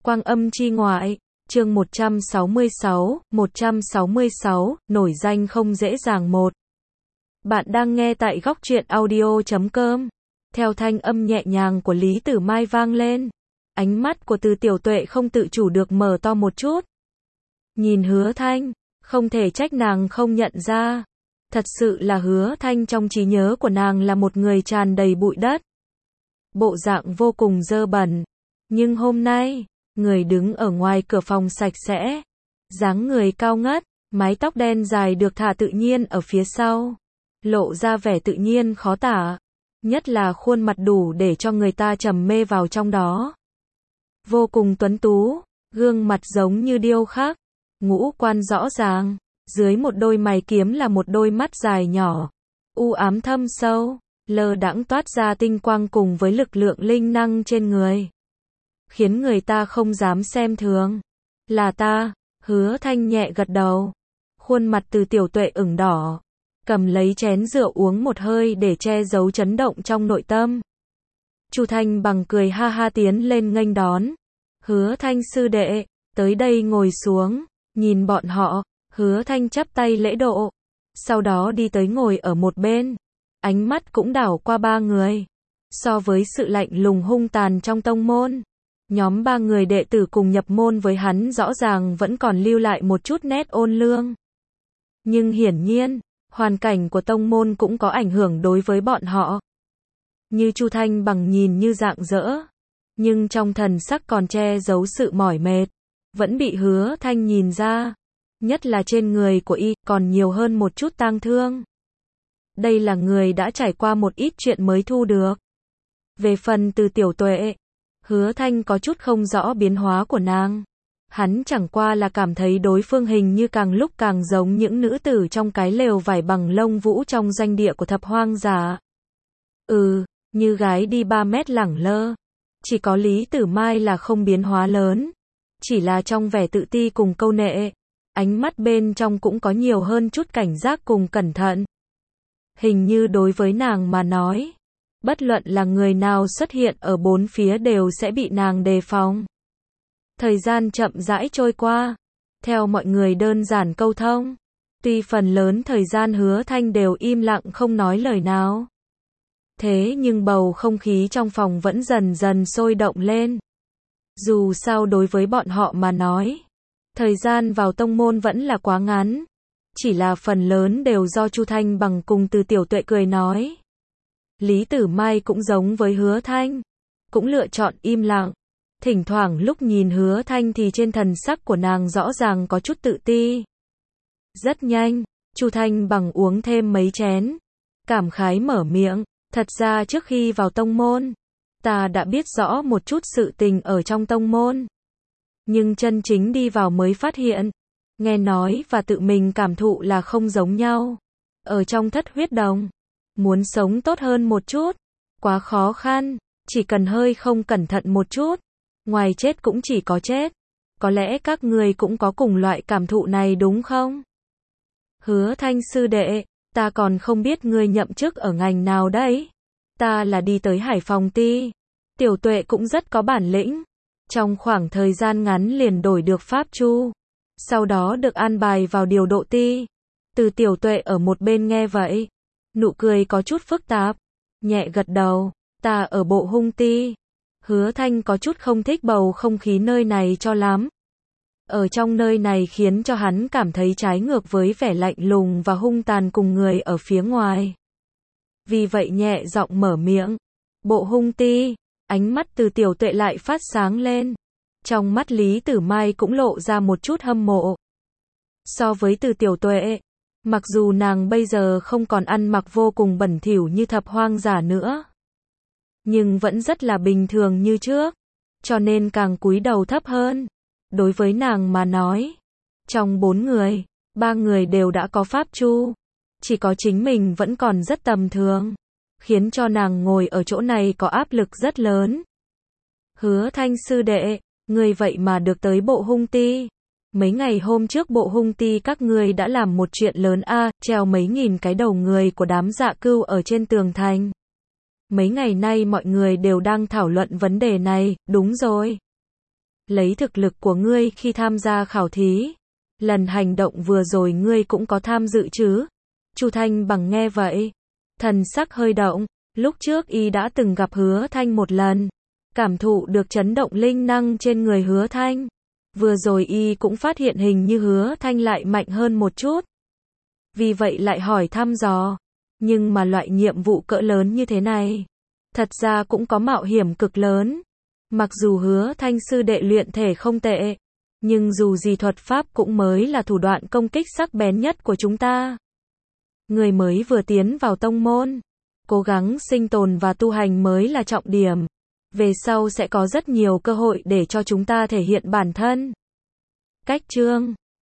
Quang âm chi ngoại, chương 166, nổi danh không dễ dàng một. Bạn đang nghe tại góc truyện audio.com. Theo thanh âm nhẹ nhàng của Lý Tử Mai vang lên, ánh mắt của Từ Tiểu Tuệ không tự chủ được mở to một chút. Nhìn Hứa Thanh, không thể trách nàng không nhận ra. Thật sự là Hứa Thanh trong trí nhớ của nàng là một người tràn đầy bụi đất. Bộ dạng vô cùng dơ bẩn. Nhưng hôm nay, người đứng ở ngoài cửa phòng sạch sẽ, dáng người cao ngất, mái tóc đen dài được thả tự nhiên ở phía sau, lộ ra vẻ tự nhiên khó tả, nhất là khuôn mặt đủ để cho người ta trầm mê vào trong đó. Vô cùng tuấn tú, gương mặt giống như điêu khắc, ngũ quan rõ ràng, dưới một đôi mày kiếm là một đôi mắt dài nhỏ, u ám thâm sâu, lơ đãng toát ra tinh quang cùng với lực lượng linh năng trên người, khiến người ta không dám xem thường. Là ta, Hứa Thanh nhẹ gật đầu. Khuôn mặt Từ Tiểu Tuệ ửng đỏ, cầm lấy chén rượu uống một hơi để che giấu chấn động trong nội tâm. Chu Thanh Bằng cười ha ha tiến lên nghênh đón. Hứa Thanh sư đệ, tới đây ngồi xuống. Nhìn bọn họ, Hứa Thanh chắp tay lễ độ, sau đó đi tới ngồi ở một bên. Ánh mắt cũng đảo qua ba người. So với sự lạnh lùng hung tàn trong tông môn, nhóm ba người đệ tử cùng nhập môn với hắn rõ ràng vẫn còn lưu lại một chút nét ôn lương. Nhưng hiển nhiên, hoàn cảnh của tông môn cũng có ảnh hưởng đối với bọn họ. Như Chu Thanh Bằng nhìn như rạng rỡ, nhưng trong thần sắc còn che giấu sự mỏi mệt, vẫn bị Hứa Thanh nhìn ra. Nhất là trên người của y, còn nhiều hơn một chút tang thương. Đây là người đã trải qua một ít chuyện mới thu được. Về phần Từ Tiểu Tuệ, Hứa Thanh có chút không rõ biến hóa của nàng. Hắn chẳng qua là cảm thấy đối phương hình như càng lúc càng giống những nữ tử trong cái lều vải bằng lông vũ trong doanh địa của Thập Hoang Giả. Như gái đi 3 mét lẳng lơ. Chỉ có Lý Tử Mai là không biến hóa lớn. Chỉ là trong vẻ tự ti cùng câu nệ, ánh mắt bên trong cũng có nhiều hơn chút cảnh giác cùng cẩn thận. Hình như đối với nàng mà nói, bất luận là người nào xuất hiện ở bốn phía đều sẽ bị nàng đề phòng. Thời gian chậm rãi trôi qua, theo mọi người đơn giản câu thông, tuy phần lớn thời gian Hứa Thanh đều im lặng không nói lời nào. Thế nhưng bầu không khí trong phòng vẫn dần dần sôi động lên. Dù sao đối với bọn họ mà nói, thời gian vào tông môn vẫn là quá ngắn, chỉ là phần lớn đều do Chu Thanh Bằng cùng Từ Tiểu Tuệ cười nói. Lý Tử Mai cũng giống với Hứa Thanh, cũng lựa chọn im lặng. Thỉnh thoảng lúc nhìn Hứa Thanh thì trên thần sắc của nàng rõ ràng có chút tự ti. Rất nhanh, Chu Thanh Bằng uống thêm mấy chén, cảm khái mở miệng, thật ra trước khi vào tông môn, ta đã biết rõ một chút sự tình ở trong tông môn. Nhưng chân chính đi vào mới phát hiện, nghe nói và tự mình cảm thụ là không giống nhau. Ở trong Thất Huyết Đồng, muốn sống tốt hơn một chút, quá khó khăn, chỉ cần hơi không cẩn thận một chút, ngoài chết cũng chỉ có chết. Có lẽ các người cũng có cùng loại cảm thụ này đúng không? Hứa Thanh sư đệ, ta còn không biết ngươi nhậm chức ở ngành nào đấy. Ta là đi tới Hải Phòng Ti. Tiểu Tuệ cũng rất có bản lĩnh. Trong khoảng thời gian ngắn liền đổi được pháp chu. Sau đó được an bài vào điều độ ti. Từ Tiểu Tuệ ở một bên nghe vậy, nụ cười có chút phức tạp, nhẹ gật đầu, ta ở bộ hung ti. Hứa Thanh có chút không thích bầu không khí nơi này cho lắm. Ở trong nơi này khiến cho hắn cảm thấy trái ngược với vẻ lạnh lùng và hung tàn cùng người ở phía ngoài. Vì vậy nhẹ giọng mở miệng, bộ hung ti. Ánh mắt Từ Tiểu Tuệ lại phát sáng lên. Trong mắt Lý Tử Mai cũng lộ ra một chút hâm mộ. So với Từ Tiểu Tuệ, mặc dù nàng bây giờ không còn ăn mặc vô cùng bẩn thỉu như Thập Hoang Giả nữa, nhưng vẫn rất là bình thường như trước, cho nên càng cúi đầu thấp hơn. Đối với nàng mà nói, trong 4 người, 3 người đều đã có pháp chu, chỉ có chính mình vẫn còn rất tầm thường, khiến cho nàng ngồi ở chỗ này có áp lực rất lớn. Hứa Thanh sư đệ, ngươi vậy mà được tới bộ hung ti. Mấy ngày hôm trước bộ hung ti các ngươi đã làm một chuyện lớn treo mấy nghìn cái đầu người của đám Dạ Cưu ở trên tường thành. Mấy ngày nay mọi người đều đang thảo luận vấn đề này, đúng rồi. lấy thực lực của ngươi khi tham gia khảo thí. Lần hành động vừa rồi ngươi cũng có tham dự chứ? Chu Thanh Bằng nghe vậy, thần sắc hơi động, lúc trước y đã từng gặp Hứa Thanh một lần, cảm thụ được chấn động linh năng trên người Hứa Thanh. Vừa rồi y cũng phát hiện hình như Hứa Thanh lại mạnh hơn một chút. Vì vậy lại hỏi thăm dò, nhưng mà loại nhiệm vụ cỡ lớn như thế này, thật ra cũng có mạo hiểm cực lớn. Mặc dù Hứa Thanh sư đệ luyện thể không tệ, nhưng dù gì thuật pháp cũng mới là thủ đoạn công kích sắc bén nhất của chúng ta. Người mới vừa tiến vào tông môn, cố gắng sinh tồn và tu hành mới là trọng điểm. Về sau sẽ có rất nhiều cơ hội để cho chúng ta thể hiện bản thân. Cách chương